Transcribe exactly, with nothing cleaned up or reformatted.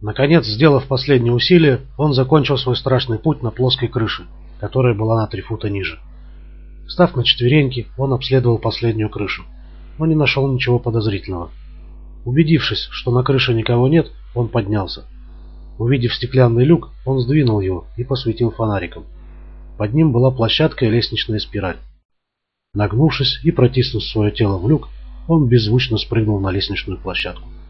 Наконец, сделав последнее усилие, он закончил свой страшный путь на плоской крыше, которая была на три фута ниже. Встав на четвереньки, он обследовал последнюю крышу, но не нашел ничего подозрительного. Убедившись, что на крыше никого нет, он поднялся. Увидев стеклянный люк, он сдвинул его и посветил фонариком. Под ним была площадка и лестничная спираль. Нагнувшись и протиснув свое тело в люк, он беззвучно спрыгнул на лестничную площадку.